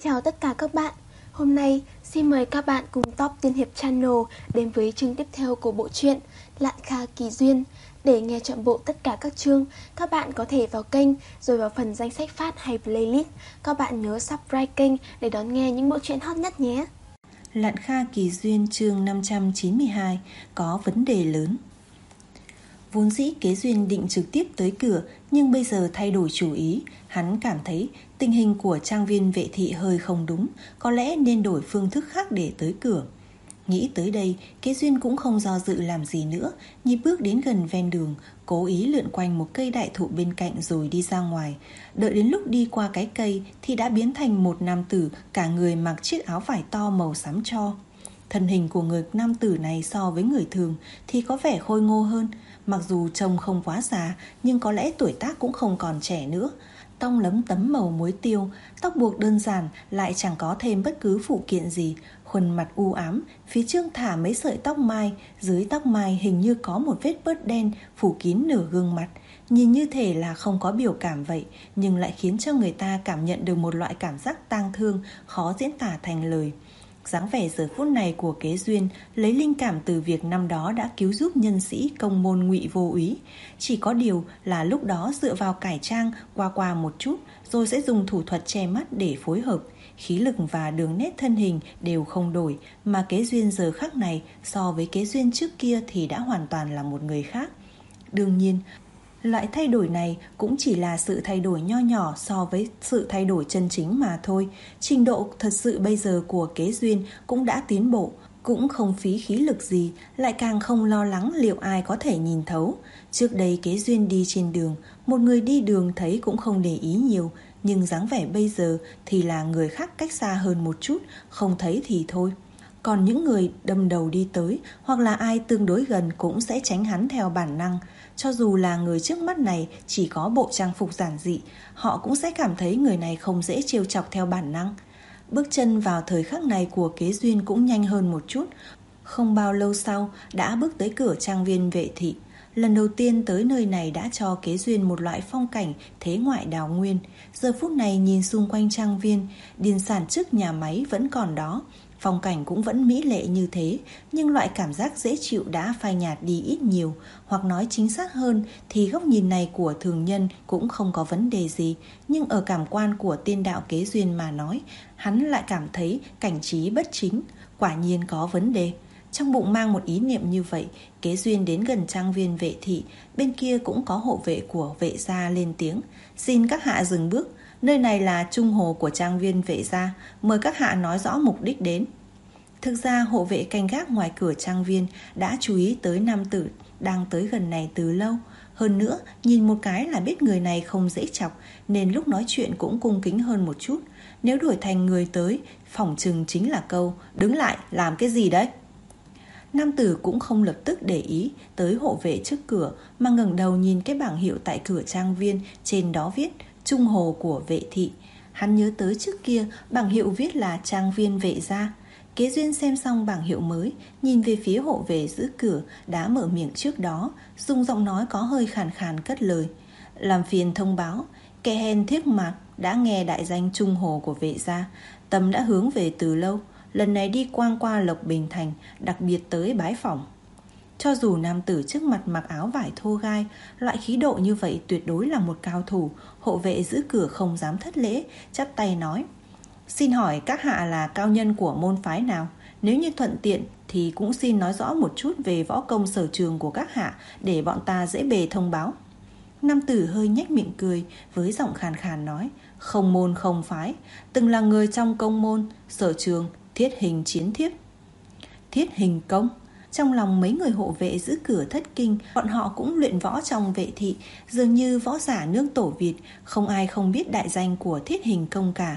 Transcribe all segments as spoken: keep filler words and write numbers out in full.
Chào tất cả các bạn. Hôm nay xin mời các bạn cùng Top Tiên Hiệp Channel đến với chương tiếp theo của bộ truyện Lạn Kha Kỳ Duyên. Để nghe trọn bộ tất cả các chương, các bạn có thể vào kênh rồi vào phần danh sách phát hay playlist. Các bạn nhớ subscribe kênh để đón nghe những bộ truyện hot nhất nhé. Lạn Kha Kỳ Duyên chương năm trăm chín mươi hai, có vấn đề lớn. Vốn dĩ Kế Duyên định trực tiếp tới cửa, nhưng bây giờ thay đổi chủ ý. Hắn cảm thấy tình hình của trang viên Vệ Thị hơi không đúng, có lẽ nên đổi phương thức khác để tới cửa. Nghĩ tới đây, Kế Duyên cũng không do dự làm gì nữa, nhịp bước đến gần ven đường, cố ý lượn quanh một cây đại thụ bên cạnh rồi đi ra ngoài. Đợi đến lúc đi qua cái cây thì đã biến thành một nam tử, cả người mặc chiếc áo vải to màu xám tro. Thân hình của người nam tử này so với người thường thì có vẻ khôi ngô hơn. Mặc dù trông không quá già, nhưng có lẽ tuổi tác cũng không còn trẻ nữa. Tóc lấm tấm màu muối tiêu, tóc buộc đơn giản, lại chẳng có thêm bất cứ phụ kiện gì. Khuôn mặt u ám, phía trước thả mấy sợi tóc mai, dưới tóc mai hình như có một vết bớt đen phủ kín nửa gương mặt. Nhìn như thể là không có biểu cảm vậy, nhưng lại khiến cho người ta cảm nhận được một loại cảm giác tang thương khó diễn tả thành lời. Dáng vẻ giờ phút này của Kế Duyên lấy linh cảm từ việc năm đó đã cứu giúp nhân sĩ công môn Ngụy Vô Úy. Chỉ có điều là lúc đó dựa vào cải trang qua qua một chút, rồi sẽ dùng thủ thuật che mắt để phối hợp. Khí lực và đường nét thân hình đều không đổi, mà Kế Duyên giờ khắc này so với Kế Duyên trước kia thì đã hoàn toàn là một người khác. Đương nhiên, loại thay đổi này cũng chỉ là sự thay đổi nho nhỏ so với sự thay đổi chân chính mà thôi. Trình độ thật sự bây giờ của Kế Duyên cũng đã tiến bộ, cũng không phí khí lực gì, lại càng không lo lắng liệu ai có thể nhìn thấu. Trước đây Kế Duyên đi trên đường, một người đi đường thấy cũng không để ý nhiều, nhưng dáng vẻ bây giờ thì là người khác cách xa hơn một chút, không thấy thì thôi. Còn những người đâm đầu đi tới hoặc là ai tương đối gần cũng sẽ tránh hắn theo bản năng. Cho dù là người trước mắt này chỉ có bộ trang phục giản dị, họ cũng sẽ cảm thấy người này không dễ trêu chọc theo bản năng. Bước chân vào thời khắc này của Kế Duyên cũng nhanh hơn một chút. Không bao lâu sau đã bước tới cửa trang viên Vệ Thị. Lần đầu tiên tới nơi này đã cho Kế Duyên một loại phong cảnh thế ngoại đào nguyên. Giờ phút này nhìn xung quanh trang viên, điền sản chức nhà máy vẫn còn đó. Phong cảnh cũng vẫn mỹ lệ như thế, nhưng loại cảm giác dễ chịu đã phai nhạt đi ít nhiều. Hoặc nói chính xác hơn thì góc nhìn này của thường nhân cũng không có vấn đề gì. Nhưng ở cảm quan của tiên đạo Kế Duyên mà nói, hắn lại cảm thấy cảnh trí bất chính. Quả nhiên có vấn đề. Trong bụng mang một ý niệm như vậy, Kế Duyên đến gần trang viên Vệ Thị. Bên kia cũng có hộ vệ của Vệ gia lên tiếng: "Xin các hạ dừng bước. Nơi này là trung hồ của trang viên Vệ gia, mời các hạ nói rõ mục đích đến." Thực ra hộ vệ canh gác ngoài cửa trang viên đã chú ý tới nam tử đang tới gần này từ lâu. Hơn nữa, nhìn một cái là biết người này không dễ chọc, nên lúc nói chuyện cũng cung kính hơn một chút. Nếu đổi thành người tới, phỏng chừng chính là câu: "Đứng lại, làm cái gì đấy?" Nam tử cũng không lập tức để ý tới hộ vệ trước cửa, mà ngẩng đầu nhìn cái bảng hiệu tại cửa trang viên, trên đó viết Trung hồ của Vệ Thị. Hắn nhớ tới trước kia bảng hiệu viết là trang viên Vệ gia. Kế Duyên xem xong bảng hiệu mới, nhìn về phía hộ vệ giữ cửa đã mở miệng trước đó, dùng giọng nói có hơi khàn khàn cất lời: "Làm phiền thông báo, kẻ hèn Thiếc Mạc đã nghe đại danh Trung hồ của Vệ gia, tâm đã hướng về từ lâu. Lần này đi quang qua Lộc Bình Thành, đặc biệt tới bái phỏng." Cho dù nam tử trước mặt mặc áo vải thô gai, loại khí độ như vậy tuyệt đối là một cao thủ. Hộ vệ giữ cửa không dám thất lễ, chắp tay nói: "Xin hỏi các hạ là cao nhân của môn phái nào? Nếu như thuận tiện thì cũng xin nói rõ một chút về võ công sở trường của các hạ, để bọn ta dễ bề thông báo." Nam tử hơi nhếch miệng cười, với giọng khàn khàn nói: "Không môn không phái, từng là người trong công môn, sở trường thiết hình chiến thiếp." Thiết hình công? Trong lòng mấy người hộ vệ giữ cửa thất kinh. Bọn họ cũng luyện võ trong Vệ Thị, dường như võ giả nước Tổ Việt, không ai không biết đại danh của thiết hình công cả.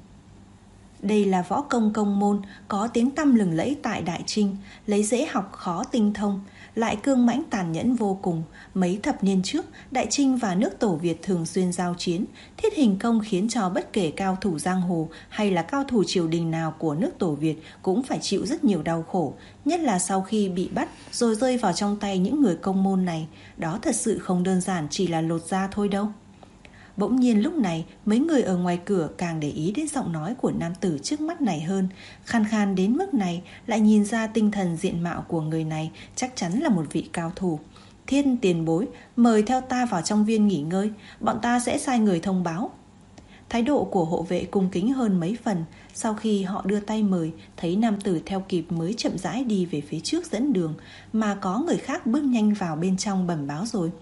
Đây là võ công công môn có tiếng tăm lừng lẫy tại Đại Trinh, lấy dễ học khó tinh thông, lại cương mãnh tàn nhẫn vô cùng. Mấy thập niên trước, Đại Trinh và nước Tổ Việt thường xuyên giao chiến. Thiết hình công khiến cho bất kể cao thủ giang hồ hay là cao thủ triều đình nào của nước Tổ Việt cũng phải chịu rất nhiều đau khổ, nhất là sau khi bị bắt rồi rơi vào trong tay những người công môn này. Đó thật sự không đơn giản chỉ là lột da thôi đâu. Bỗng nhiên lúc này, mấy người ở ngoài cửa càng để ý đến giọng nói của nam tử trước mắt này hơn. Khan khan đến mức này, lại nhìn ra tinh thần diện mạo của người này chắc chắn là một vị cao thủ. Thiên tiền bối, mời theo ta vào trong viên nghỉ ngơi, bọn ta sẽ sai người thông báo. Thái độ của hộ vệ cung kính hơn mấy phần. Sau khi họ đưa tay mời, thấy nam tử theo kịp mới chậm rãi đi về phía trước dẫn đường, mà có người khác bước nhanh vào bên trong bẩm báo rồi.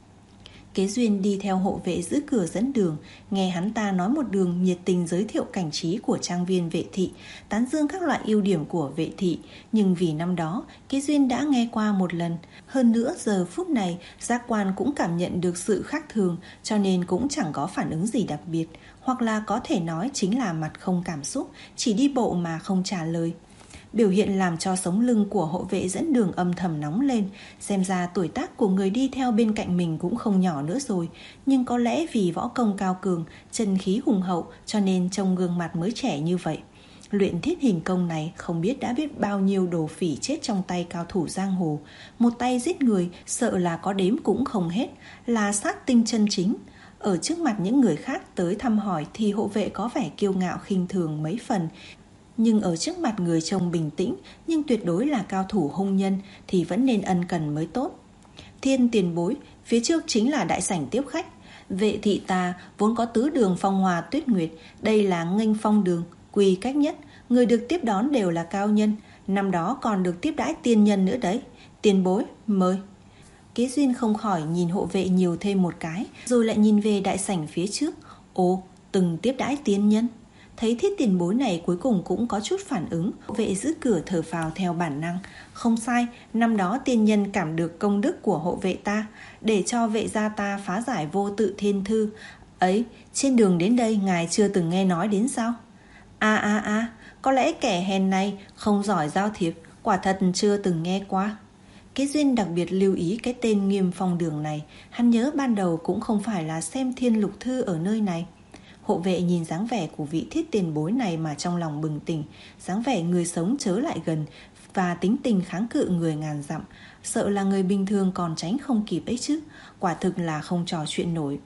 Kế Duyên đi theo hộ vệ giữ cửa dẫn đường, nghe hắn ta nói một đường nhiệt tình giới thiệu cảnh trí của trang viên Vệ Thị, tán dương các loại ưu điểm của Vệ Thị. Nhưng vì năm đó, Kế Duyên đã nghe qua một lần. Hơn nữa giờ phút này, giác quan cũng cảm nhận được sự khác thường, cho nên cũng chẳng có phản ứng gì đặc biệt. Hoặc là có thể nói chính là mặt không cảm xúc, chỉ đi bộ mà không trả lời. Biểu hiện làm cho sống lưng của hộ vệ dẫn đường âm thầm nóng lên. Xem ra tuổi tác của người đi theo bên cạnh mình cũng không nhỏ nữa rồi. Nhưng có lẽ vì võ công cao cường, chân khí hùng hậu, cho nên trông gương mặt mới trẻ như vậy. Luyện thiết hình công này không biết đã biết bao nhiêu đồ phỉ chết trong tay cao thủ giang hồ. Một tay giết người sợ là có đếm cũng không hết, là sát tinh chân chính. Ở trước mặt những người khác tới thăm hỏi thì hộ vệ có vẻ kiêu ngạo khinh thường mấy phần. Nhưng ở trước mặt người trông bình tĩnh nhưng tuyệt đối là cao thủ hung nhân thì vẫn nên ân cần mới tốt. Thiên tiền bối, phía trước chính là đại sảnh tiếp khách. Vệ thị ta vốn có tứ đường phong hòa tuyết nguyệt, đây là nghênh phong đường, quy cách nhất. Người được tiếp đón đều là cao nhân, năm đó còn được tiếp đãi tiên nhân nữa đấy. Tiền bối, mời. Kế Duyên không khỏi nhìn hộ vệ nhiều thêm một cái, rồi lại nhìn về đại sảnh phía trước. Ồ, từng tiếp đãi tiên nhân. Thấy thiết tiền bối này cuối cùng cũng có chút phản ứng, hộ vệ giữ cửa thở phào theo bản năng. Không sai, năm đó tiên nhân cảm được công đức của hộ vệ ta, để cho vệ gia ta phá giải vô tự thiên thư. Ấy, trên đường đến đây ngài chưa từng nghe nói đến sao? À à à, có lẽ kẻ hèn này không giỏi giao thiệp, quả thật chưa từng nghe qua. Kế Duyên đặc biệt lưu ý cái tên Nghiêm Phong Đường này. Hắn nhớ ban đầu cũng không phải là xem thiên lục thư ở nơi này. Hộ vệ nhìn dáng vẻ của vị thiết tiền bối này mà trong lòng bừng tỉnh. Dáng vẻ người sống chớ lại gần, và tính tình kháng cự người ngàn dặm. Sợ là người bình thường còn tránh không kịp ấy chứ. Quả thực là không trò chuyện nổi.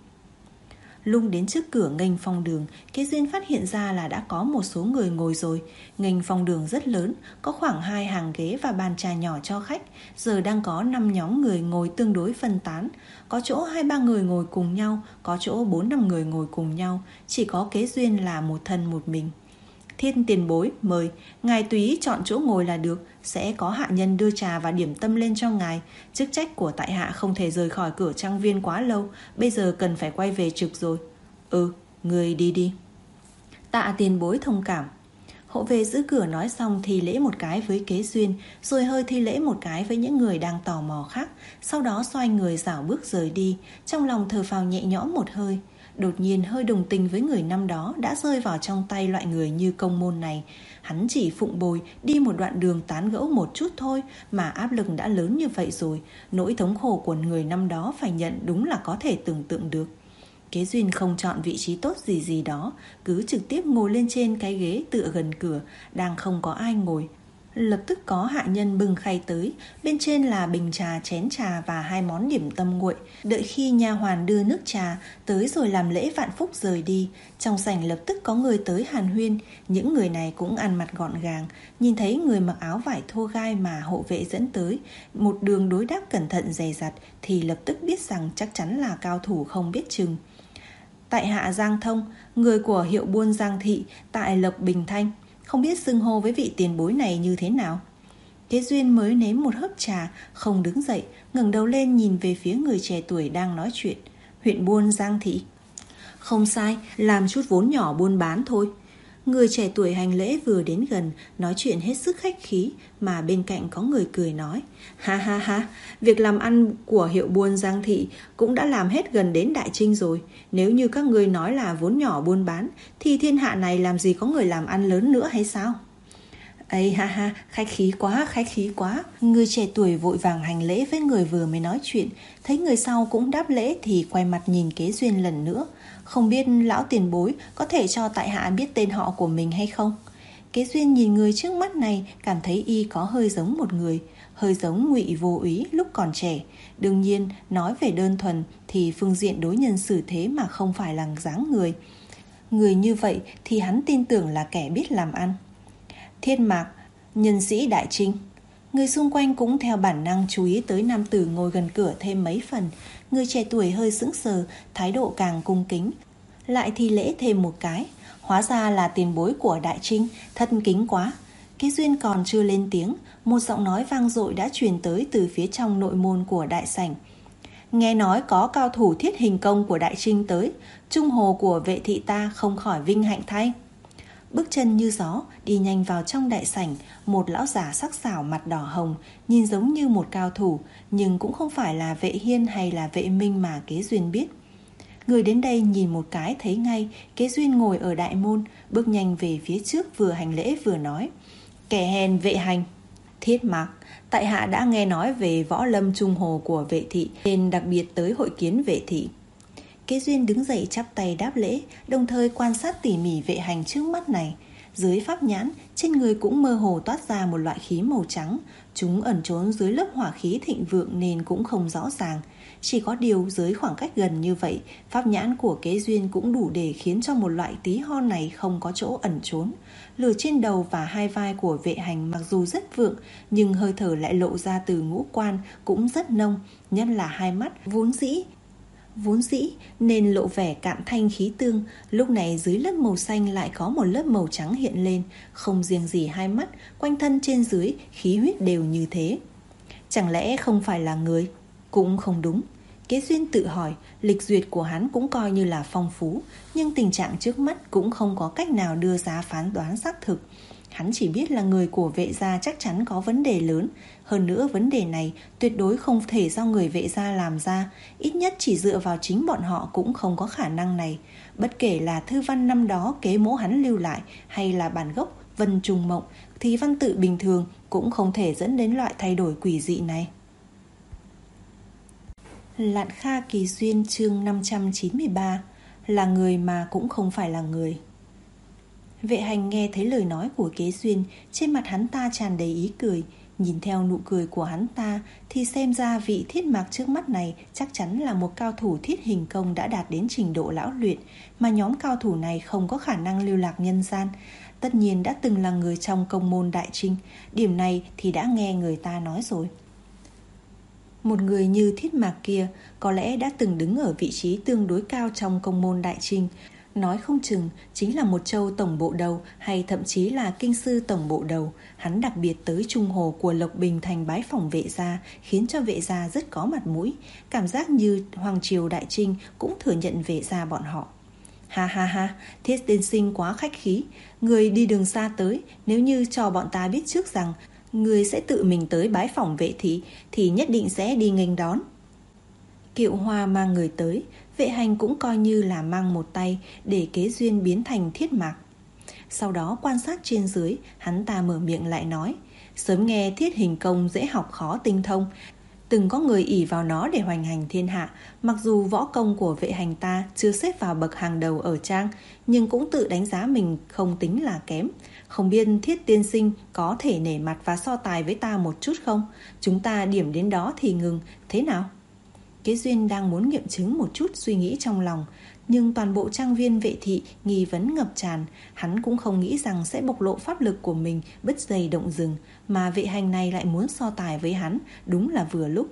Lung đến trước cửa nghênh phong đường, Kế Duyên phát hiện ra là đã có một số người ngồi rồi. Nghênh phong đường rất lớn, có khoảng hai hàng ghế và bàn trà nhỏ cho khách. Giờ đang có năm nhóm người ngồi tương đối phân tán. Có chỗ hai ba người ngồi cùng nhau, có chỗ bốn năm người ngồi cùng nhau. Chỉ có Kế Duyên là một thân một mình. Thiên tiền bối, mời. Ngài tùy ý chọn chỗ ngồi là được. Sẽ có hạ nhân đưa trà và điểm tâm lên cho ngài. Chức trách của tại hạ không thể rời khỏi cửa trang viên quá lâu. Bây giờ cần phải quay về trực rồi. Ừ, người đi đi. Tạ tiền bối thông cảm. Hộ vệ giữ cửa nói xong thì lễ một cái với Kế Duyên, rồi hơi thi lễ một cái với những người đang tò mò khác. Sau đó xoay người rảo bước rời đi. Trong lòng thở phào nhẹ nhõm một hơi. Đột nhiên hơi đồng tình với người năm đó đã rơi vào trong tay loại người như công môn này. Hắn chỉ phụng bồi đi một đoạn đường tán gẫu một chút thôi mà áp lực đã lớn như vậy rồi. Nỗi thống khổ của người năm đó phải nhận đúng là có thể tưởng tượng được. Kế Duyên không chọn vị trí tốt gì gì đó, cứ trực tiếp ngồi lên trên cái ghế tựa gần cửa, đang không có ai ngồi. Lập tức có hạ nhân bưng khay tới, bên trên là bình trà, chén trà và hai món điểm tâm nguội. Đợi khi nha hoàn đưa nước trà tới rồi làm lễ vạn phúc rời đi, trong sảnh lập tức có người tới hàn huyên. Những người này cũng ăn mặc gọn gàng, nhìn thấy người mặc áo vải thô gai mà hộ vệ dẫn tới, một đường đối đáp cẩn thận dè dặt thì lập tức biết rằng chắc chắn là cao thủ không biết chừng. Tại hạ Giang Thông, người của hiệu buôn Giang Thị tại Lộc Bình Thanh, không biết xưng hô với vị tiền bối này như thế nào. Kế Duyên mới nếm một hớp trà, không đứng dậy, ngẩng đầu lên nhìn về phía người trẻ tuổi đang nói chuyện. Huyện buôn Giang Thị. Không sai, làm chút vốn nhỏ buôn bán thôi. Người trẻ tuổi hành lễ vừa đến gần, nói chuyện hết sức khách khí, mà bên cạnh có người cười nói. Ha ha ha, việc làm ăn của hiệu buôn Giang Thị cũng đã làm hết gần đến Đại Trinh rồi. Nếu như các người nói là vốn nhỏ buôn bán, thì thiên hạ này làm gì có người làm ăn lớn nữa hay sao? Ây ha ha, khách khí quá, khách khí quá. Người trẻ tuổi vội vàng hành lễ với người vừa mới nói chuyện. Thấy người sau cũng đáp lễ thì quay mặt nhìn Kế Duyên lần nữa. Không biết lão tiền bối có thể cho tại hạ biết tên họ của mình hay không? Kế Duyên nhìn người trước mắt này, cảm thấy y có hơi giống một người. hơi giống Ngụy Vô Úy lúc còn trẻ. Đương nhiên, nói về đơn thuần thì phương diện đối nhân xử thế mà không phải là dáng người. Người như vậy thì hắn tin tưởng là kẻ biết làm ăn. Thiết Mạc, nhân sĩ Đại Trinh. Người xung quanh cũng theo bản năng chú ý tới nam tử ngồi gần cửa thêm mấy phần. Người trẻ tuổi hơi sững sờ, thái độ càng cung kính, lại thi lễ thêm một cái. Hóa ra là tiền bối của Đại Trinh, thân kính quá. Kế Duyên còn chưa lên tiếng, một giọng nói vang dội đã truyền tới từ phía trong nội môn của đại sảnh. Nghe nói có cao thủ thiết hình công của Đại Trinh tới, trung hồ của vệ thị ta không khỏi vinh hạnh thay. Bước chân như gió đi nhanh vào trong đại sảnh, một lão già sắc sảo mặt đỏ hồng, nhìn giống như một cao thủ, nhưng cũng không phải là Vệ Hiên hay là Vệ Minh mà Kế Duyên biết. Người đến đây nhìn một cái thấy ngay Kế Duyên ngồi ở đại môn, bước nhanh về phía trước vừa hành lễ vừa nói: Kẻ hèn Vệ Hành. Thiết Mạc, tại hạ đã nghe nói về võ lâm trung hồ của Vệ thị, nên đặc biệt tới hội kiến Vệ thị. Kế Duyên đứng dậy chắp tay đáp lễ, đồng thời quan sát tỉ mỉ Vệ Hành trước mắt này. Dưới pháp nhãn, trên người cũng mơ hồ toát ra một loại khí màu trắng. Chúng ẩn trốn dưới lớp hỏa khí thịnh vượng nên cũng không rõ ràng. Chỉ có điều dưới khoảng cách gần như vậy, pháp nhãn của Kế Duyên cũng đủ để khiến cho một loại tí hon này không có chỗ ẩn trốn. Lửa trên đầu và hai vai của Vệ Hành mặc dù rất vượng, nhưng hơi thở lại lộ ra từ ngũ quan cũng rất nông, nhất là hai mắt vốn dĩ Vốn dĩ nên lộ vẻ cạn thanh khí tương, lúc này dưới lớp màu xanh lại có một lớp màu trắng hiện lên. Không riêng gì hai mắt, quanh thân trên dưới khí huyết đều như thế. Chẳng lẽ không phải là người? Cũng không đúng. Kế Duyên tự hỏi, lịch duyệt của hắn cũng coi như là phong phú, nhưng tình trạng trước mắt cũng không có cách nào đưa ra phán đoán xác thực. Hắn chỉ biết là người của Vệ gia chắc chắn có vấn đề lớn. Hơn nữa vấn đề này tuyệt đối không thể do người Vệ gia làm ra. Ít nhất chỉ dựa vào chính bọn họ cũng không có khả năng này. Bất kể là thư văn năm đó kế mẫu hắn lưu lại, hay là bản gốc Vân Trùng Mộng, thì văn tự bình thường cũng không thể dẫn đến loại thay đổi quỷ dị này. Lạn Kha Kỳ Duyên chương năm trăm chín mươi ba. Là người mà cũng không phải là người. Vệ Hành nghe thấy lời nói của Kế Duyên, trên mặt hắn ta tràn đầy ý cười. Nhìn theo nụ cười của hắn ta thì xem ra vị Thiết Mạc trước mắt này chắc chắn là một cao thủ thiết hình công đã đạt đến trình độ lão luyện, mà nhóm cao thủ này không có khả năng lưu lạc nhân gian. Tất nhiên đã từng là người trong công môn Đại Trinh, điểm này thì đã nghe người ta nói rồi. Một người như Thiết Mạc kia có lẽ đã từng đứng ở vị trí tương đối cao trong công môn Đại Trinh, nói không chừng chính là một châu tổng bộ đầu hay thậm chí là kinh sư tổng bộ đầu. Hắn đặc biệt tới trung hồ của Lộc Bình thành bái phỏng Vệ gia, khiến cho Vệ gia rất có mặt mũi. Cảm giác như Hoàng triều Đại Trinh cũng thừa nhận Vệ gia bọn họ. Ha ha ha, Thiết tiên sinh quá khách khí. Người đi đường xa tới, nếu như cho bọn ta biết trước rằng người sẽ tự mình tới bái phỏng Vệ thị thì nhất định sẽ đi nghênh đón. Kiệu Hoa mang người tới, Vệ Hành cũng coi như là mang một tay để Kế Duyên biến thành Thiết Mạc. Sau đó quan sát trên dưới, hắn ta mở miệng lại nói: Sớm nghe thiết hình công dễ học khó tinh thông, từng có người ỷ vào nó để hoành hành thiên hạ. Mặc dù võ công của Vệ Hành ta chưa xếp vào bậc hàng đầu ở trang, nhưng cũng tự đánh giá mình không tính là kém. Không biết Thiết tiên sinh có thể nể mặt và so tài với ta một chút không? Chúng ta điểm đến đó thì ngừng, thế nào? Kế Duyên đang muốn nghiệm chứng một chút suy nghĩ trong lòng, nhưng toàn bộ trang viên Vệ thị nghi vấn ngập tràn. Hắn cũng không nghĩ rằng sẽ bộc lộ pháp lực của mình bứt dây động rừng, mà Vệ Hành này lại muốn so tài với hắn, đúng là vừa lúc.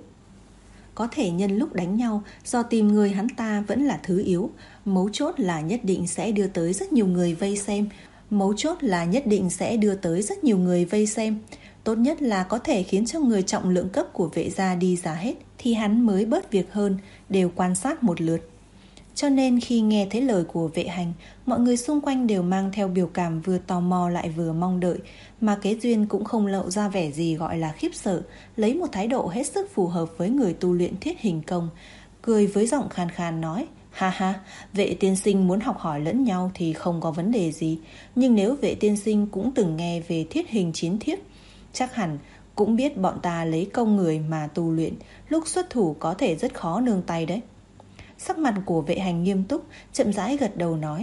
Có thể nhân lúc đánh nhau, do tìm người hắn ta vẫn là thứ yếu. Mấu chốt là nhất định sẽ đưa tới rất nhiều người vây xem. Mấu chốt là nhất định sẽ đưa tới rất nhiều người vây xem. Tốt nhất là có thể khiến cho người trọng lượng cấp của Vệ gia đi ra hết, thì hắn mới bớt việc hơn, đều quan sát một lượt. Cho nên khi nghe thấy lời của Vệ Hành, mọi người xung quanh đều mang theo biểu cảm vừa tò mò lại vừa mong đợi, mà Kế Duyên cũng không lộ ra vẻ gì gọi là khiếp sợ, lấy một thái độ hết sức phù hợp với người tu luyện thiết hình công, cười với giọng khàn khàn nói: Ha ha, Vệ tiên sinh muốn học hỏi lẫn nhau thì không có vấn đề gì, nhưng nếu Vệ tiên sinh cũng từng nghe về thiết hình chiến thiếp, chắc hẳn cũng biết bọn ta lấy công người mà tu luyện, lúc xuất thủ có thể rất khó nương tay đấy. Sắc mặt của Vệ Hành nghiêm túc, chậm rãi gật đầu nói: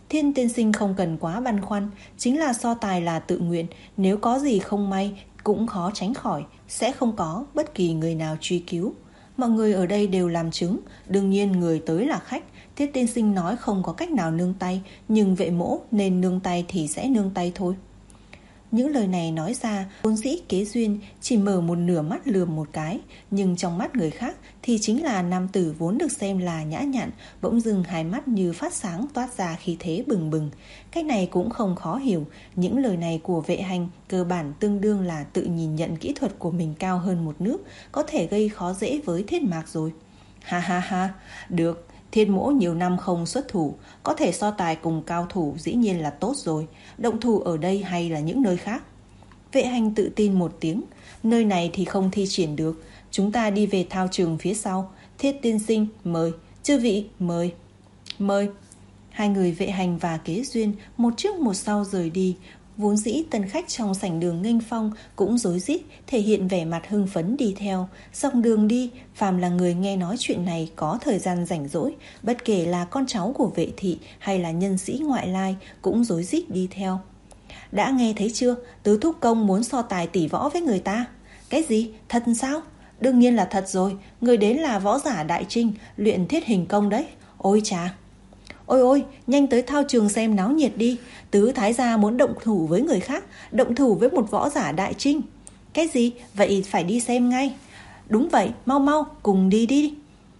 Thiên tiên sinh không cần quá băn khoăn, chính là so tài là tự nguyện, nếu có gì không may cũng khó tránh khỏi, sẽ không có bất kỳ người nào truy cứu. Mọi người ở đây đều làm chứng, đương nhiên người tới là khách. Thiết tiên sinh nói không có cách nào nương tay, nhưng vệ mỗ nên nương tay thì sẽ nương tay thôi. Những lời này nói ra, vốn dĩ Kế Duyên chỉ mở một nửa mắt lườm một cái, nhưng trong mắt người khác thì chính là nam tử vốn được xem là nhã nhặn, bỗng dưng hai mắt như phát sáng toát ra khí thế bừng bừng. Cách này cũng không khó hiểu, những lời này của vệ hành cơ bản tương đương là tự nhìn nhận kỹ thuật của mình cao hơn một nước, có thể gây khó dễ với Thiết Mạc rồi. Ha ha ha, được. Thiên mỗ nhiều năm không xuất thủ, có thể so tài cùng cao thủ dĩ nhiên là tốt rồi. Động thủ ở đây hay là những nơi khác? Vệ hành tự tin một tiếng. Nơi này thì không thi triển được, chúng ta đi về thao trường phía sau. Thiết tiên sinh mời, chư vị mời. Mời. Hai người vệ hành và Kế Duyên một trước một sau rời đi. Vốn dĩ tân khách trong sảnh đường nghênh phong cũng rối rít thể hiện vẻ mặt hưng phấn đi theo. Dọc đường đi, phàm là người nghe nói chuyện này có thời gian rảnh rỗi, bất kể là con cháu của vệ thị hay là nhân sĩ ngoại lai cũng rối rít đi theo. Đã nghe thấy chưa, tứ thúc công muốn so tài tỷ võ với người ta. Cái gì? Thật sao? Đương nhiên là thật rồi, người đến là võ giả Đại Trinh, luyện thiết hình công đấy. Ôi chà! Ôi ôi, nhanh tới thao trường xem náo nhiệt đi. Tứ thái gia muốn động thủ với người khác, động thủ với một võ giả Đại Trinh. Cái gì? Vậy phải đi xem ngay. Đúng vậy, mau mau, cùng đi đi.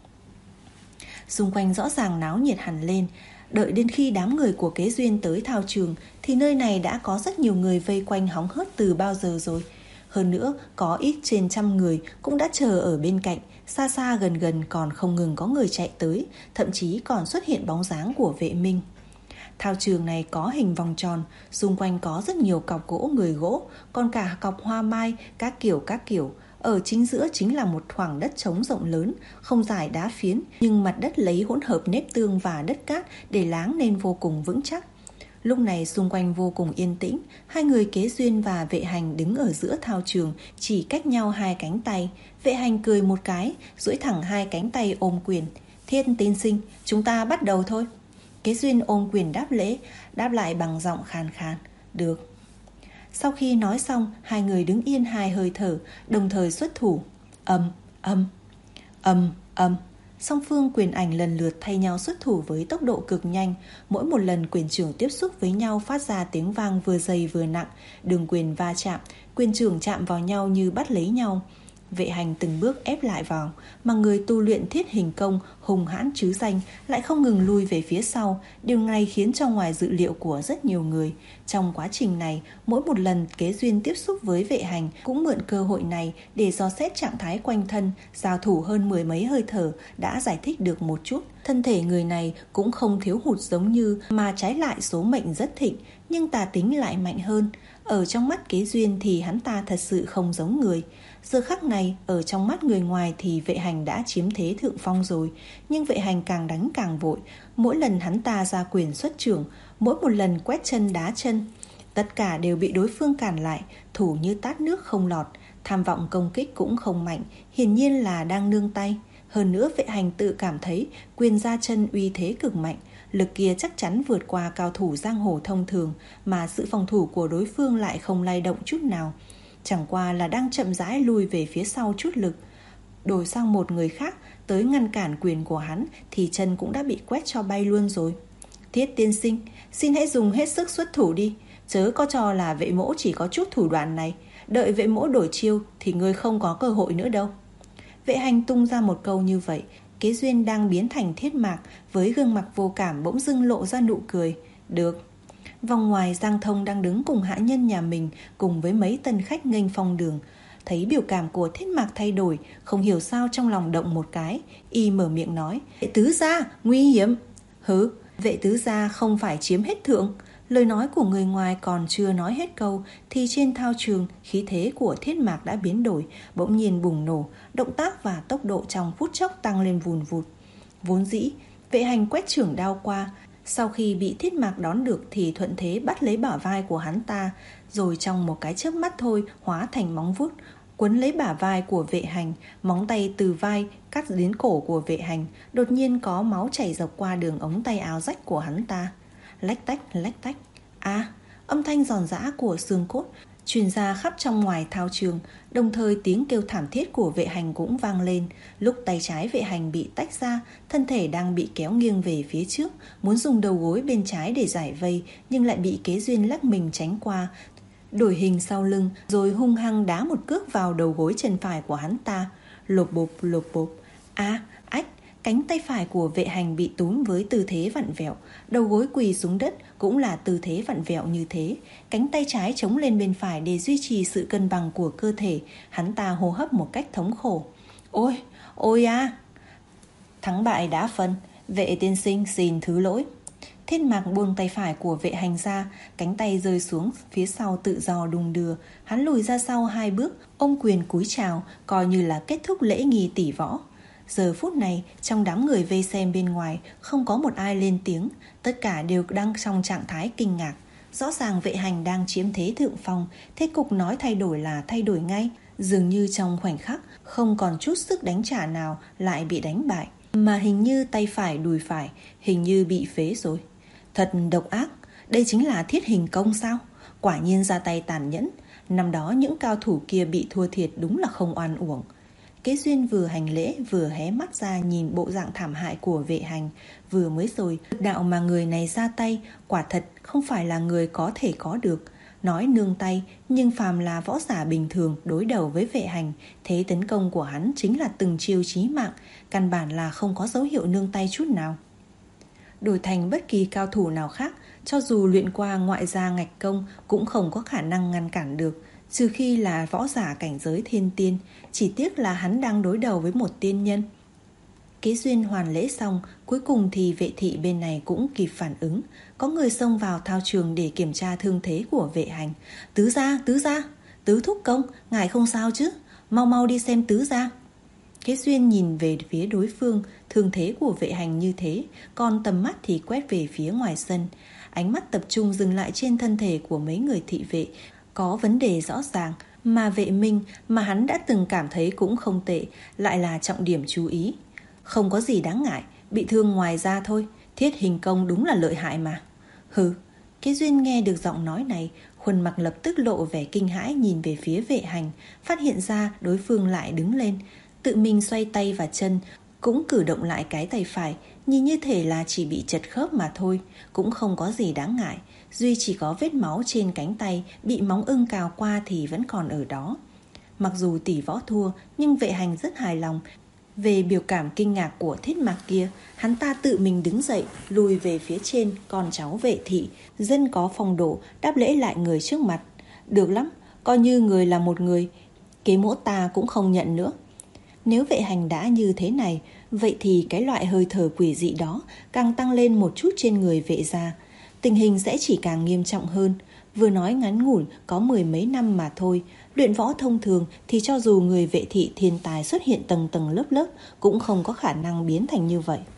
Xung quanh rõ ràng náo nhiệt hẳn lên. Đợi đến khi đám người của Kế Duyên tới thao trường thì nơi này đã có rất nhiều người vây quanh hóng hớt từ bao giờ rồi. Hơn nữa, có ít trên trăm người cũng đã chờ ở bên cạnh. Xa xa gần gần còn không ngừng có người chạy tới, thậm chí còn xuất hiện bóng dáng của Vệ Minh. Thao trường này có hình vòng tròn, xung quanh có rất nhiều cọc gỗ người gỗ, còn cả cọc hoa mai, các kiểu các kiểu. Ở chính giữa chính là một khoảng đất trống rộng lớn, không dài đá phiến, nhưng mặt đất lấy hỗn hợp nếp tương và đất cát để láng nên vô cùng vững chắc. Lúc này xung quanh vô cùng yên tĩnh, hai người Kế Duyên và Vệ Hành đứng ở giữa thao trường, chỉ cách nhau hai cánh tay. Vệ Hành cười một cái, duỗi thẳng hai cánh tay ôm quyền. Thiên tiên sinh, chúng ta bắt đầu thôi. Kế Duyên ôm quyền đáp lễ, đáp lại bằng giọng khàn khàn. Được. Sau khi nói xong, hai người đứng yên hai hơi thở, đồng thời xuất thủ. Ầm, ầm, ầm, ầm. Song phương quyền ảnh lần lượt thay nhau xuất thủ với tốc độ cực nhanh. Mỗi một lần quyền trưởng tiếp xúc với nhau phát ra tiếng vang vừa dày vừa nặng. Đường quyền va chạm, quyền trưởng chạm vào nhau như bắt lấy nhau. Vệ Hành từng bước ép lại vào, mà người tu luyện thiết hình công hùng hãn chứ danh lại không ngừng lui về phía sau. Điều này khiến cho ngoài dự liệu của rất nhiều người. Trong quá trình này, mỗi một lần Kế Duyên tiếp xúc với Vệ Hành cũng mượn cơ hội này để dò xét trạng thái quanh thân. Giao thủ hơn mười mấy hơi thở đã giải thích được một chút. Thân thể người này cũng không thiếu hụt giống như, mà trái lại số mệnh rất thịnh, nhưng tà tính lại mạnh hơn. Ở trong mắt Kế Duyên thì hắn ta thật sự không giống người. Giờ khắc này, ở trong mắt người ngoài thì Vệ Hành đã chiếm thế thượng phong rồi. Nhưng Vệ Hành càng đánh càng vội. Mỗi lần hắn ta ra quyền xuất trưởng, mỗi một lần quét chân đá chân, tất cả đều bị đối phương cản lại, thủ như tát nước không lọt. Tham vọng công kích cũng không mạnh, hiển nhiên là đang nương tay. Hơn nữa Vệ Hành tự cảm thấy quyền ra chân uy thế cực mạnh, lực kia chắc chắn vượt qua cao thủ giang hồ thông thường, mà sự phòng thủ của đối phương lại không lay động chút nào. Chẳng qua là đang chậm rãi lùi về phía sau chút lực. Đổi sang một người khác tới ngăn cản quyền của hắn thì chân cũng đã bị quét cho bay luôn rồi. Thiết tiên sinh, xin hãy dùng hết sức xuất thủ đi, chớ có cho là Vệ mỗ chỉ có chút thủ đoạn này. Đợi Vệ mỗ đổi chiêu thì ngươi không có cơ hội nữa đâu. Vệ Hành tung ra một câu như vậy. Kế Duyên đang biến thành Thiết Mạc với gương mặt vô cảm bỗng dưng lộ ra nụ cười. Được. Vòng ngoài, Giang Thông đang đứng cùng hạ nhân nhà mình cùng với mấy tân khách nghênh phong đường. Thấy biểu cảm của Thiết Mạc thay đổi, không hiểu sao trong lòng động một cái. Y mở miệng nói, Vệ tứ gia, nguy hiểm. Hứ, Vệ tứ gia không phải chiếm hết thượng. Lời nói của người ngoài còn chưa nói hết câu thì trên thao trường, khí thế của Thiết Mạc đã biến đổi, bỗng nhiên bùng nổ, động tác và tốc độ trong phút chốc tăng lên vùn vụt. Vốn dĩ, Vệ Hành quét trưởng đao qua, sau khi bị Thiết Mạc đón được thì thuận thế bắt lấy bả vai của hắn ta, rồi trong một cái chớp mắt thôi hóa thành móng vuốt, quấn lấy bả vai của Vệ Hành. Móng tay từ vai cắt đến cổ của Vệ Hành, đột nhiên có máu chảy dọc qua đường ống tay áo rách của hắn ta. lách tách lách tách. À, âm thanh giòn giã của xương cốt truyền ra khắp trong ngoài thao trường, đồng thời tiếng kêu thảm thiết của vệ hành cũng vang lên. Lúc tay trái vệ hành bị tách ra, thân thể đang bị kéo nghiêng về phía trước, muốn dùng đầu gối bên trái để giải vây, nhưng lại bị Kế Duyên lắc mình tránh qua, đổi hình sau lưng, rồi hung hăng đá một cước vào đầu gối chân phải của hắn ta. Lộp bộp lộp bộp. À, ách, cánh tay phải của vệ hành bị túm với tư thế vặn vẹo, đầu gối quỳ xuống đất cũng là tư thế vặn vẹo như thế. Cánh tay trái chống lên bên phải để duy trì sự cân bằng của cơ thể. Hắn ta hô hấp một cách thống khổ. Ôi, ôi à. Thắng bại đã phân, vệ tiên sinh xin thứ lỗi. Thiết Mạc buông tay phải của vệ hành ra, cánh tay rơi xuống phía sau tự do đung đưa. Hắn lùi ra sau hai bước, ôm quyền cúi chào, coi như là kết thúc lễ nghi tỷ võ. Giờ phút này, trong đám người vây xem bên ngoài, không có một ai lên tiếng, tất cả đều đang trong trạng thái kinh ngạc. Rõ ràng vệ hành đang chiếm thế thượng phong, thế cục nói thay đổi là thay đổi ngay, dường như trong khoảnh khắc không còn chút sức đánh trả nào lại bị đánh bại. Mà hình như tay phải đùi phải, hình như bị phế rồi. Thật độc ác, đây chính là thiết hình công sao? Quả nhiên ra tay tàn nhẫn. Năm đó những cao thủ kia bị thua thiệt đúng là không oan uổng. Kế Duyên vừa hành lễ vừa hé mắt ra nhìn bộ dạng thảm hại của vệ hành. Vừa mới rồi, đạo mà người này ra tay quả thật không phải là người có thể có được. Nói nương tay, nhưng phàm là võ giả bình thường đối đầu với vệ hành, thế tấn công của hắn chính là từng chiêu chí mạng, căn bản là không có dấu hiệu nương tay chút nào. Đổi thành bất kỳ cao thủ nào khác, cho dù luyện qua ngoại gia ngạch công cũng không có khả năng ngăn cản được, trừ khi là võ giả cảnh giới thiên tiên. Chỉ tiếc là hắn đang đối đầu với một tiên nhân. Kế Duyên hoàn lễ xong, cuối cùng thì vệ thị bên này cũng kịp phản ứng. Có người xông vào thao trường để kiểm tra thương thế của vệ hành. Tứ gia, tứ gia, tứ thúc công, ngài không sao chứ? Mau mau đi xem tứ gia. Kế Duyên nhìn về phía đối phương, thương thế của vệ hành như thế, còn tầm mắt thì quét về phía ngoài sân. Ánh mắt tập trung dừng lại trên thân thể của mấy người thị vệ, có vấn đề rõ ràng, mà vệ minh mà hắn đã từng cảm thấy cũng không tệ, lại là trọng điểm chú ý. Không có gì đáng ngại, bị thương ngoài ra thôi, thiết hình công đúng là lợi hại mà. Hừ, Kế Duyên nghe được giọng nói này, khuôn mặt lập tức lộ vẻ kinh hãi nhìn về phía vệ hành, phát hiện ra đối phương lại đứng lên, tự mình xoay tay và chân, cũng cử động lại cái tay phải, nhìn như thể là chỉ bị chật khớp mà thôi, cũng không có gì đáng ngại. Duy chỉ có vết máu trên cánh tay bị móng ưng cào qua thì vẫn còn ở đó. Mặc dù tỷ võ thua, nhưng vệ hành rất hài lòng về biểu cảm kinh ngạc của Thiết Mạc kia. Hắn ta tự mình đứng dậy, lùi về phía trên con cháu vệ thị, dân có phong độ, đáp lễ lại người trước mặt. Được lắm, coi như người là một người, Kế mỗ ta cũng không nhận nữa. Nếu vệ hành đã như thế này, vậy thì cái loại hơi thở quỷ dị đó càng tăng lên một chút trên người vệ gia. Tình hình sẽ chỉ càng nghiêm trọng hơn. Vừa nói ngắn ngủn có mười mấy năm mà thôi, luyện võ thông thường thì cho dù người vệ thị thiên tài xuất hiện tầng tầng lớp lớp cũng không có khả năng biến thành như vậy.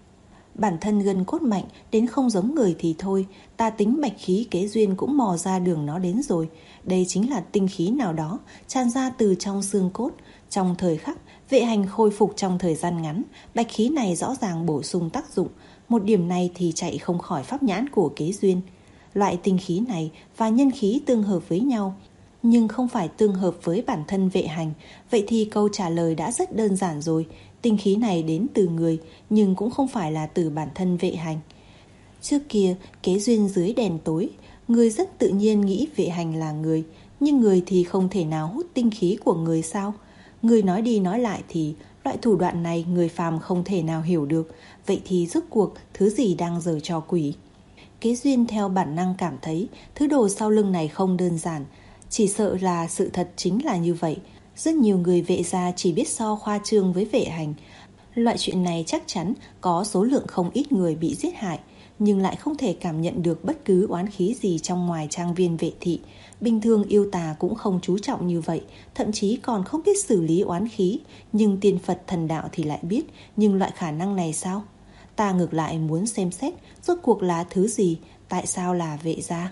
Bản thân gân cốt mạnh đến không giống người thì thôi, ta tính bạch khí Kế Duyên cũng mò ra đường nó đến rồi. Đây chính là tinh khí nào đó tràn ra từ trong xương cốt. Trong thời khắc vệ hành khôi phục trong thời gian ngắn, bạch khí này rõ ràng bổ sung tác dụng. Một điểm này thì chạy không khỏi pháp nhãn của Kế Duyên. Loại tinh khí này và nhân khí tương hợp với nhau, nhưng không phải tương hợp với bản thân vệ hành. Vậy thì câu trả lời đã rất đơn giản rồi. Tinh khí này đến từ người, nhưng cũng không phải là từ bản thân vệ hành. Trước kia, Kế Duyên dưới đèn tối, người rất tự nhiên nghĩ vệ hành là người. Nhưng người thì không thể nào hút tinh khí của người sao? Người nói đi nói lại thì loại thủ đoạn này người phàm không thể nào hiểu được. Vậy thì rốt cuộc thứ gì đang giở trò quỷ? Kế Duyên theo bản năng cảm thấy thứ đồ sau lưng này không đơn giản. Chỉ sợ là sự thật chính là như vậy. Rất nhiều người vệ gia chỉ biết so khoa trương với vệ hành. Loại chuyện này chắc chắn có số lượng không ít người bị giết hại, nhưng lại không thể cảm nhận được bất cứ oán khí gì trong ngoài trang viên vệ thị. Bình thường yêu tà cũng không chú trọng như vậy, thậm chí còn không biết xử lý oán khí. Nhưng tiên Phật thần đạo thì lại biết. Nhưng loại khả năng này sao? Ta ngược lại muốn xem xét rốt cuộc là thứ gì, tại sao là vệ gia.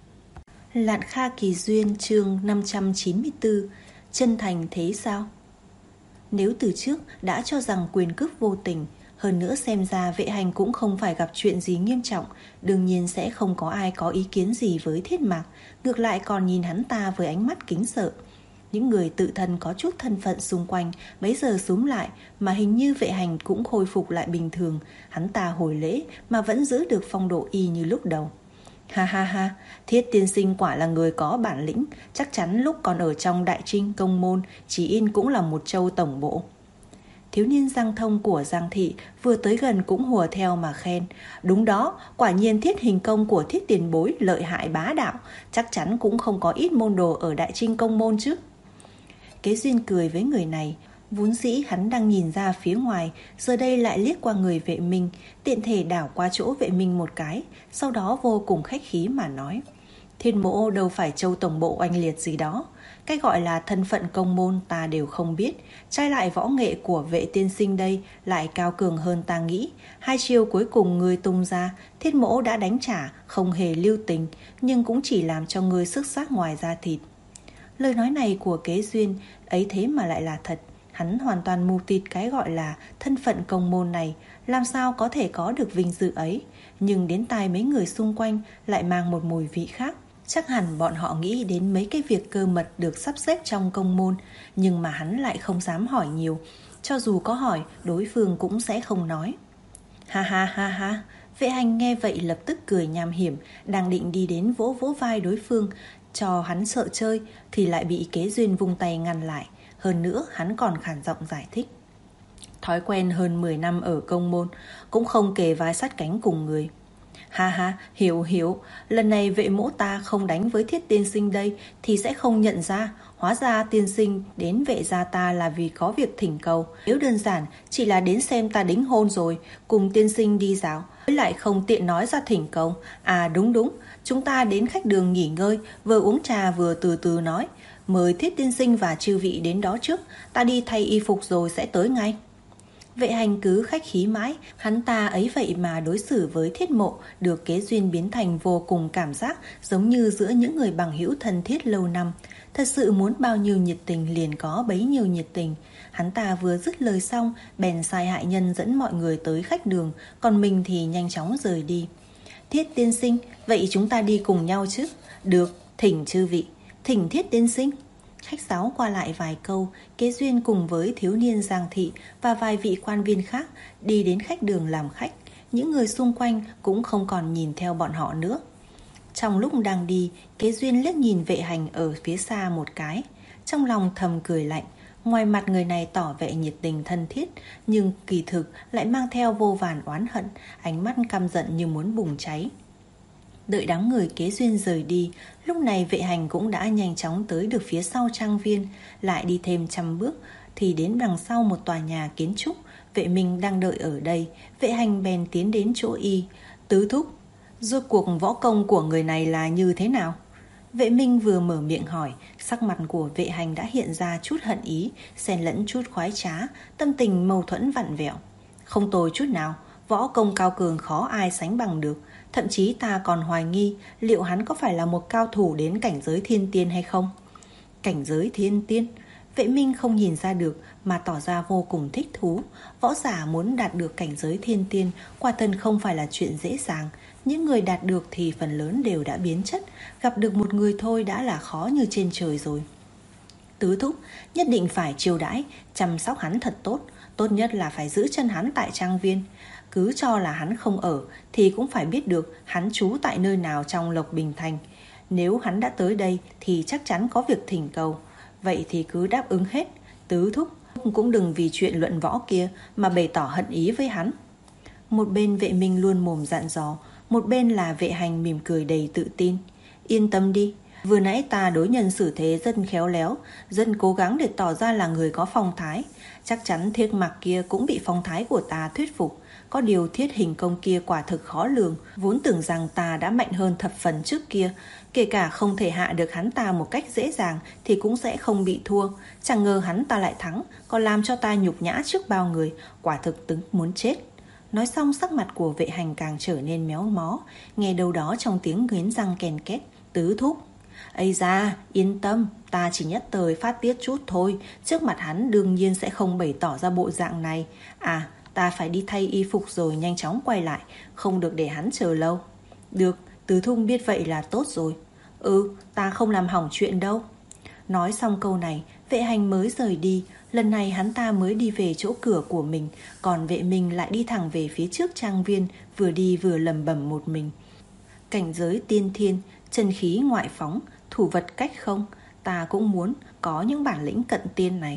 Lạn Kha Kỳ Duyên chương năm trăm chín mươi tư. Chân thành thế sao? Nếu từ trước đã cho rằng quyền cước vô tình, Hơn nữa xem ra Vệ Hành cũng không phải gặp chuyện gì nghiêm trọng, đương nhiên sẽ không có ai có ý kiến gì với Thiết Mạc, ngược lại còn nhìn hắn ta với ánh mắt kính sợ. Những người tự thân có chút thân phận xung quanh bấy giờ xúm lại, mà hình như Vệ Hành cũng khôi phục lại bình thường. Hắn ta hồi lễ mà vẫn giữ được phong độ y như lúc đầu. Ha ha ha, Thiết tiên sinh quả là người có bản lĩnh, chắc chắn lúc còn ở trong Đại Trinh Công môn chỉ in cũng là một châu tổng bộ. Thiếu niên Giang Thông của Giang thị vừa tới gần cũng hùa theo mà khen. Đúng đó, quả nhiên Thiết hình công của Thiết tiền bối lợi hại bá đạo, chắc chắn cũng không có ít môn đồ ở Đại Trinh Công môn chứ. Kế Duyên cười với người này, vốn dĩ hắn đang nhìn ra phía ngoài, giờ đây lại liếc qua người Vệ Minh, tiện thể đảo qua chỗ Vệ Minh một cái, sau đó vô cùng khách khí mà nói. Thiên mộ đâu phải châu tổng bộ oanh liệt gì đó, cái gọi là thân phận công môn ta đều không biết, trái lại võ nghệ của Vệ tiên sinh đây lại cao cường hơn ta nghĩ. Hai chiêu cuối cùng người tung ra, Thiên mộ đã đánh trả, không hề lưu tình, nhưng cũng chỉ làm cho người sức xác ngoài da thịt. Lời nói này của Kế Duyên ấy thế mà lại là thật. Hắn hoàn toàn mù tịt cái gọi là thân phận công môn này, làm sao có thể có được vinh dự ấy. Nhưng đến tai mấy người xung quanh lại mang một mùi vị khác. Chắc hẳn bọn họ nghĩ đến mấy cái việc cơ mật được sắp xếp trong công môn, nhưng mà hắn lại không dám hỏi nhiều. Cho dù có hỏi, đối phương cũng sẽ không nói. Ha ha ha ha. Vệ Hành nghe vậy lập tức cười nham hiểm, đang định đi đến vỗ vỗ vai đối phương cho hắn sợ chơi, thì lại bị Kế Duyên vung tay ngăn lại. Hơn nữa hắn còn khản giọng giải thích. Thói quen hơn mười năm ở công môn, cũng không kề vai sát cánh cùng người. Ha ha, hiểu hiểu, lần này Vệ mỗ ta không đánh với Thiết tiên sinh đây thì sẽ không nhận ra. Hóa ra tiên sinh đến Vệ gia ta là vì có việc thỉnh cầu. Nếu đơn giản chỉ là đến xem ta đính hôn rồi, cùng tiên sinh đi dạo, với lại không tiện nói ra thỉnh cầu. À đúng đúng, chúng ta đến khách đường nghỉ ngơi, vừa uống trà vừa từ từ nói. Mời Thiết tiên sinh và chư vị đến đó trước, ta đi thay y phục rồi sẽ tới ngay. Vệ Hành cứ khách khí mãi, hắn ta ấy vậy mà đối xử với Thiết Mộ được Kế Duyên biến thành vô cùng cảm giác giống như giữa những người bằng hữu thân thiết lâu năm. Thật sự muốn bao nhiêu nhiệt tình liền có bấy nhiêu nhiệt tình. Hắn ta vừa dứt lời xong, bèn sai hại nhân dẫn mọi người tới khách đường, còn mình thì nhanh chóng rời đi. Thiết tiên sinh, vậy chúng ta đi cùng nhau chứ? Được, thỉnh chư vị. Thỉnh Thiết tiên sinh. Khách sáo qua lại vài câu, Kế Duyên cùng với thiếu niên Giang thị và vài vị quan viên khác đi đến khách đường làm khách. Những người xung quanh cũng không còn nhìn theo bọn họ nữa. Trong lúc đang đi, Kế Duyên liếc nhìn Vệ Hành ở phía xa một cái, trong lòng thầm cười lạnh. Ngoài mặt người này tỏ vẻ nhiệt tình thân thiết, nhưng kỳ thực lại mang theo vô vàn oán hận, ánh mắt căm giận như muốn bùng cháy. Đợi đám người Kế Duyên rời đi, lúc này Vệ Hành cũng đã nhanh chóng tới được phía sau trang viên. Lại đi thêm trăm bước thì đến đằng sau một tòa nhà kiến trúc. Vệ Minh đang đợi ở đây, Vệ Hành bèn tiến đến chỗ y. Tứ thúc, rốt cuộc võ công của người này là như thế nào? Vệ Minh vừa mở miệng hỏi, sắc mặt của Vệ Hành đã hiện ra chút hận ý, xen lẫn chút khoái trá, tâm tình mâu thuẫn vặn vẹo. Không tồi chút nào, võ công cao cường khó ai sánh bằng được. Thậm chí ta còn hoài nghi liệu hắn có phải là một cao thủ đến cảnh giới thiên tiên hay không. Cảnh giới thiên tiên? Vệ Minh không nhìn ra được mà tỏ ra vô cùng thích thú. Võ giả muốn đạt được cảnh giới thiên tiên quả thật không phải là chuyện dễ dàng. Những người đạt được thì phần lớn đều đã biến chất, gặp được một người thôi đã là khó như trên trời rồi. Tứ thúc, nhất định phải chiêu đãi, chăm sóc hắn thật tốt. Tốt nhất là phải giữ chân hắn tại trang viên. Cứ cho là hắn không ở thì cũng phải biết được hắn trú tại nơi nào trong Lộc Bình Thành. Nếu hắn đã tới đây thì chắc chắn có việc thỉnh cầu. Vậy thì cứ đáp ứng hết. Tứ thúc cũng đừng vì chuyện luận võ kia mà bày tỏ hận ý với hắn. Một bên Vệ Minh luôn mồm dặn dò, một bên là Vệ Hành mỉm cười đầy tự tin. Yên tâm đi, vừa nãy ta đối nhân xử thế rất khéo léo, rất cố gắng để tỏ ra là người có phong thái. Chắc chắn Thiết Mặc kia cũng bị phong thái của ta thuyết phục. Có điều Thiết hình công kia quả thực khó lường, vốn tưởng rằng ta đã mạnh hơn thập phần trước kia. Kể cả không thể hạ được hắn ta một cách dễ dàng thì cũng sẽ không bị thua. Chẳng ngờ hắn ta lại thắng, còn làm cho ta nhục nhã trước bao người, quả thực tức muốn chết. Nói xong sắc mặt của Vệ Hành càng trở nên méo mó, nghe đâu đó trong tiếng nghiến răng kèn két. Tứ thúc. Ây da, yên tâm, ta chỉ nhất thời phát tiết chút thôi, trước mặt hắn đương nhiên sẽ không bày tỏ ra bộ dạng này. À, Ta phải đi thay y phục rồi nhanh chóng quay lại, không được để hắn chờ lâu. Được, Tứ Thung biết vậy là tốt rồi. Ừ, ta không làm hỏng chuyện đâu. Nói xong câu này, Vệ Hành mới rời đi. Lần này hắn ta mới đi về chỗ cửa của mình, còn Vệ Minh lại đi thẳng về phía trước trang viên, vừa đi vừa lẩm bẩm một mình. Cảnh giới tiên thiên, chân khí ngoại phóng, thủ vật cách không, ta cũng muốn có những bản lĩnh cận tiên này.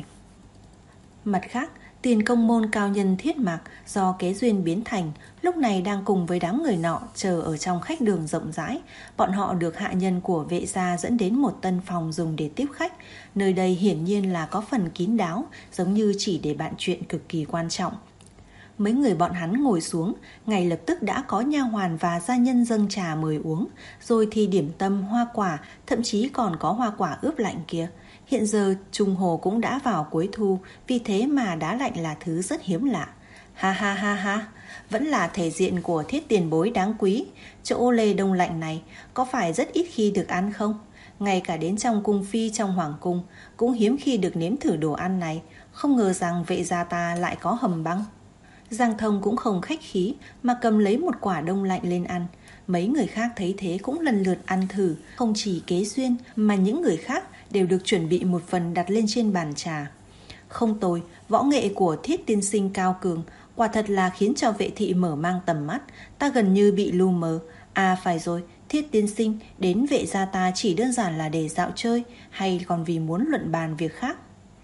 Mặt khác, Tiền Công môn cao nhân Thiết Mạc do Kế Duyên biến thành, lúc này đang cùng với đám người nọ chờ ở trong khách đường rộng rãi. Bọn họ được hạ nhân của Vệ gia dẫn đến một tân phòng dùng để tiếp khách. Nơi đây hiển nhiên là có phần kín đáo, giống như chỉ để bàn chuyện cực kỳ quan trọng. Mấy người bọn hắn ngồi xuống, ngay lập tức đã có nha hoàn và gia nhân dâng trà mời uống, rồi thì điểm tâm, hoa quả, thậm chí còn có hoa quả ướp lạnh kia. Hiện giờ Trung Hồ cũng đã vào cuối thu, vì thế mà đá lạnh là thứ rất hiếm lạ. Ha ha ha ha, vẫn là thể diện của Thiết tiền bối đáng quý. Chỗ lê đông lạnh này có phải rất ít khi được ăn không? Ngay cả đến trong cung phi trong hoàng cung cũng hiếm khi được nếm thử đồ ăn này. Không ngờ rằng Vệ gia ta lại có hầm băng. Giang Thông cũng không khách khí mà cầm lấy một quả đông lạnh lên ăn. Mấy người khác thấy thế cũng lần lượt ăn thử. Không chỉ Kế Duyên mà những người khác đều được chuẩn bị một phần đặt lên trên bàn trà. Không tồi, võ nghệ của Thiết tiên sinh cao cường, quả thật là khiến cho Vệ thị mở mang tầm mắt. Ta gần như bị lu mờ. À phải rồi, Thiết tiên sinh đến Vệ gia ta chỉ đơn giản là để dạo chơi, hay còn vì muốn luận bàn việc khác?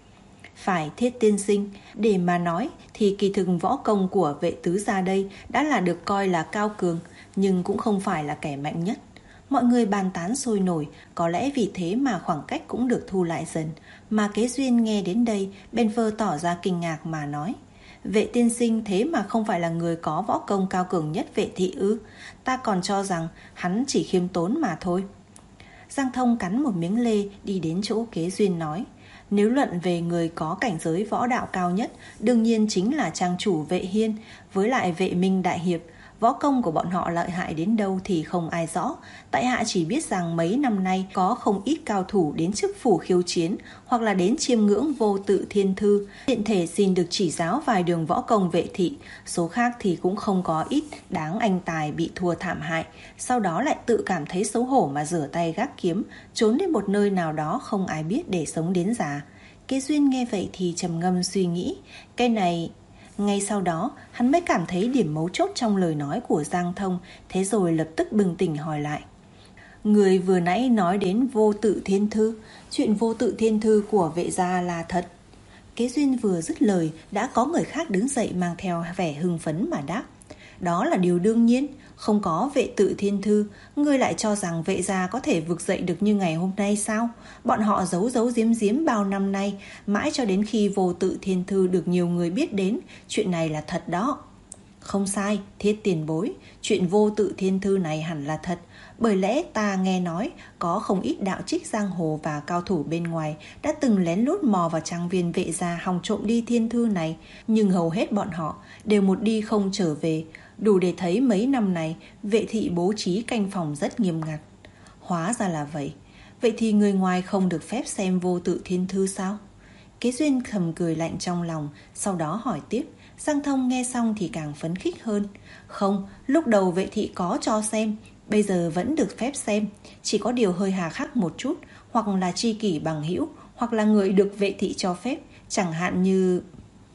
Phải, Thiết tiên sinh, để mà nói thì kỳ thực võ công của Vệ tứ gia đây đã là được coi là cao cường, nhưng cũng không phải là kẻ mạnh nhất. Mọi người bàn tán sôi nổi, có lẽ vì thế mà khoảng cách cũng được thu lại dần. Mà Kế Duyên nghe đến đây, bên vơ tỏ ra kinh ngạc mà nói: Vệ tiên sinh thế mà không phải là người có võ công cao cường nhất Vệ thị ư? Ta còn cho rằng hắn chỉ khiêm tốn mà thôi. Giang Thông cắn một miếng lê đi đến chỗ Kế Duyên nói: Nếu luận về người có cảnh giới võ đạo cao nhất, đương nhiên chính là trang chủ Vệ Hiên, với lại Vệ Minh đại hiệp. Võ công của bọn họ lợi hại đến đâu thì không ai rõ. Tại hạ chỉ biết rằng mấy năm nay có không ít cao thủ đến chức phủ khiêu chiến, hoặc là đến chiêm ngưỡng Vô Tự Thiên Thư, tiện thể xin được chỉ giáo vài đường võ công Vệ thị. Số khác thì cũng không có ít đáng anh tài bị thua thảm hại, sau đó lại tự cảm thấy xấu hổ mà rửa tay gác kiếm, trốn đến một nơi nào đó không ai biết để sống đến già. Kế Duyên nghe vậy thì trầm ngâm suy nghĩ. Cái này... Ngay sau đó, hắn mới cảm thấy điểm mấu chốt trong lời nói của Giang Thông, thế rồi lập tức bừng tỉnh hỏi lại. Người vừa nãy nói đến Vô Tự Thiên Thư, chuyện Vô Tự Thiên Thư của Vệ gia là thật? Kế Duyên vừa dứt lời, đã có người khác đứng dậy mang theo vẻ hưng phấn mà đáp. Đó là điều đương nhiên, không có Vệ Tự Thiên Thư, ngươi lại cho rằng Vệ gia có thể vực dậy được như ngày hôm nay sao? Bọn họ giấu giấu giếm giếm bao năm nay, mãi cho đến khi Vô Tự Thiên Thư được nhiều người biết đến, chuyện này là thật đó. Không sai, Thiết tiền bối, chuyện Vô Tự Thiên Thư này hẳn là thật, bởi lẽ ta nghe nói có không ít đạo trích giang hồ và cao thủ bên ngoài đã từng lén lút mò vào trang viên Vệ gia hòng trộm đi thiên thư này, nhưng hầu hết bọn họ đều một đi không trở về. Đủ để thấy mấy năm này Vệ thị bố trí canh phòng rất nghiêm ngặt. Hóa ra là vậy. Vậy thì người ngoài không được phép xem Vô Tự Thiên Thư sao? Kế Duyên thầm cười lạnh trong lòng, sau đó hỏi tiếp. Giang Thông nghe xong thì càng phấn khích hơn. Không, lúc đầu Vệ thị có cho xem, bây giờ vẫn được phép xem, chỉ có điều hơi hà khắc một chút, hoặc là tri kỷ bằng hữu, hoặc là người được Vệ thị cho phép, chẳng hạn như...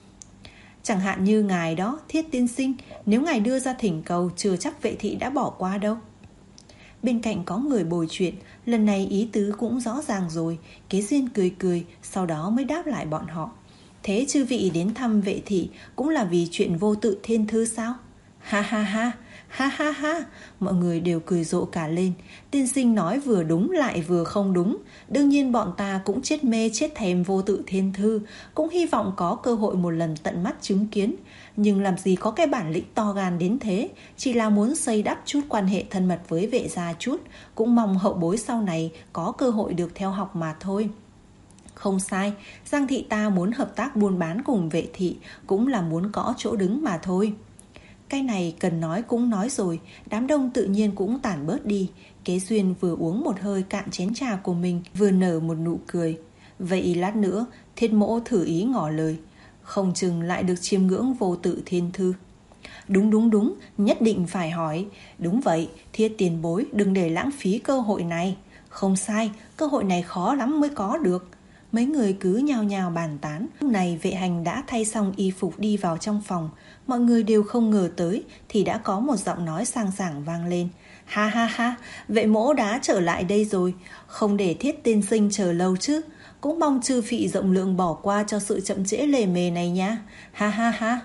Chẳng hạn như ngài đó, Thiết tiên sinh, nếu ngài đưa ra thỉnh cầu chưa chắc Vệ thị đã bỏ qua đâu. Bên cạnh có người bồi chuyện, lần này ý tứ cũng rõ ràng rồi. Kế Duyên cười cười, sau đó mới đáp lại bọn họ. Thế chư vị đến thăm Vệ thị cũng là vì chuyện Vô Tự Thiên Thư sao? Ha ha ha, ha ha ha, mọi người đều cười rộ cả lên. Tiên sinh nói vừa đúng lại vừa không đúng. Đương nhiên bọn ta cũng chết mê chết thèm Vô Tự Thiên Thư, cũng hy vọng có cơ hội một lần tận mắt chứng kiến. Nhưng làm gì có cái bản lĩnh to gan đến thế, chỉ là muốn xây đắp chút quan hệ thân mật với Vệ gia chút, cũng mong hậu bối sau này có cơ hội được theo học mà thôi. Không sai, Giang thị ta muốn hợp tác buôn bán cùng Vệ thị, cũng là muốn có chỗ đứng mà thôi. Cái này cần nói cũng nói rồi, đám đông tự nhiên cũng tản bớt đi. Kế Duyên vừa uống một hơi cạn chén trà của mình, vừa nở một nụ cười. Vậy lát nữa, Thiết mỗ thử ý ngỏ lời. không chừng lại được chiêm ngưỡng vô tự thiên thư. Đúng đúng đúng, nhất định phải hỏi. Đúng vậy, Thiết tiền bối, đừng để lãng phí cơ hội này. Không sai, cơ hội này khó lắm mới có được. Mấy người cứ nhao nhao bàn tán. Lúc này Vệ Hành đã thay xong y phục đi vào trong phòng. Mọi người đều không ngờ tới thì đã có một giọng nói sang sảng vang lên. Ha ha ha, Vệ mỗ đã trở lại đây rồi. Không để Thiết tiên sinh chờ lâu chứ. Cũng mong chư vị rộng lượng bỏ qua cho sự chậm trễ lề mề này nhá. Ha ha ha.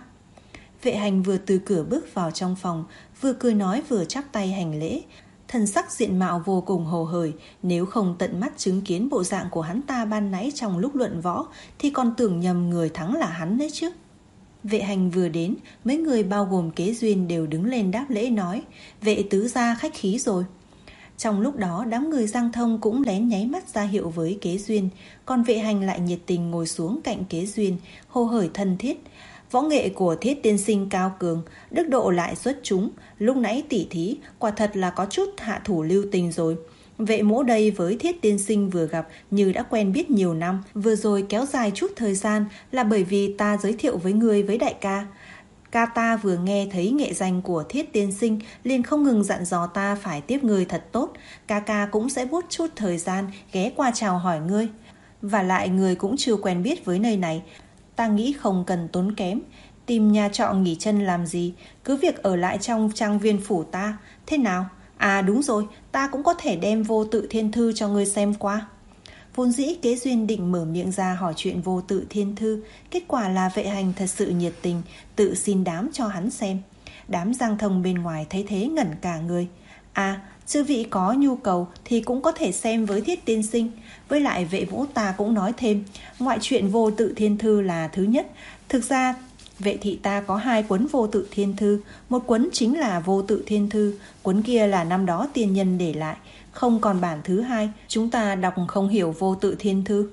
Vệ Hành vừa từ cửa bước vào trong phòng, vừa cười nói vừa chắp tay hành lễ. Thần sắc diện mạo vô cùng hồ hởi, nếu không tận mắt chứng kiến bộ dạng của hắn ta ban nãy trong lúc luận võ thì còn tưởng nhầm người thắng là hắn đấy chứ. Vệ Hành vừa đến, mấy người bao gồm Kế Duyên đều đứng lên đáp lễ nói: Vệ tứ gia khách khí rồi. Trong lúc đó đám người Giang Thông cũng lén nháy mắt ra hiệu với Kế Duyên, còn Vệ Hành lại nhiệt tình ngồi xuống cạnh Kế Duyên, hồ hởi thân thiết. Võ nghệ của Thiết tiên sinh cao cường, đức độ lại xuất chúng, lúc nãy tỉ thí quả thật là có chút hạ thủ lưu tình rồi. Vệ mỗ đây với Thiết tiên sinh vừa gặp như đã quen biết nhiều năm, vừa rồi kéo dài chút thời gian là bởi vì ta giới thiệu với người với đại ca. Ca ta vừa nghe thấy nghệ danh của Thiết tiên sinh liền không ngừng dặn dò ta phải tiếp người thật tốt, ca ca cũng sẽ bút chút thời gian ghé qua chào hỏi ngươi. Và lại người cũng chưa quen biết với nơi này, ta nghĩ không cần tốn kém, tìm nhà trọ nghỉ chân làm gì, cứ việc ở lại trong trang viên phủ ta. Thế nào? À đúng rồi, ta cũng có thể đem vô tự thiên thư cho ngươi xem qua. Vốn dĩ Kế Duyên định mở miệng ra hỏi chuyện vô tự thiên thư, kết quả là Vệ Hành thật sự nhiệt tình, tự xin đám cho hắn xem. Đám Giang Thông bên ngoài thấy thế ngẩn cả người. À, chư vị có nhu cầu thì cũng có thể xem với Thiết tiên sinh. Với lại Vệ Vũ ta cũng nói thêm, ngoại truyện vô tự thiên thư là thứ nhất. Thực ra Vệ thị ta có hai cuốn vô tự thiên thư, một cuốn chính là vô tự thiên thư, cuốn kia là năm đó tiên nhân để lại, không còn bản thứ hai, chúng ta đọc không hiểu vô tự thiên thư.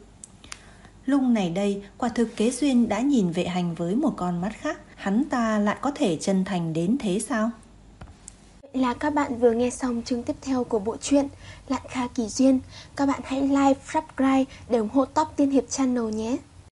Lúc này đây, quả thực Kế Duyên đã nhìn Vệ Hành với một con mắt khác, hắn ta lại có thể chân thành đến thế sao? Vậy là các bạn vừa nghe xong chương tiếp theo của bộ truyện Lạn Kha Kỳ Duyên. Các bạn hãy like, subscribe để ủng hộ Top Tiên Hiệp Channel nhé.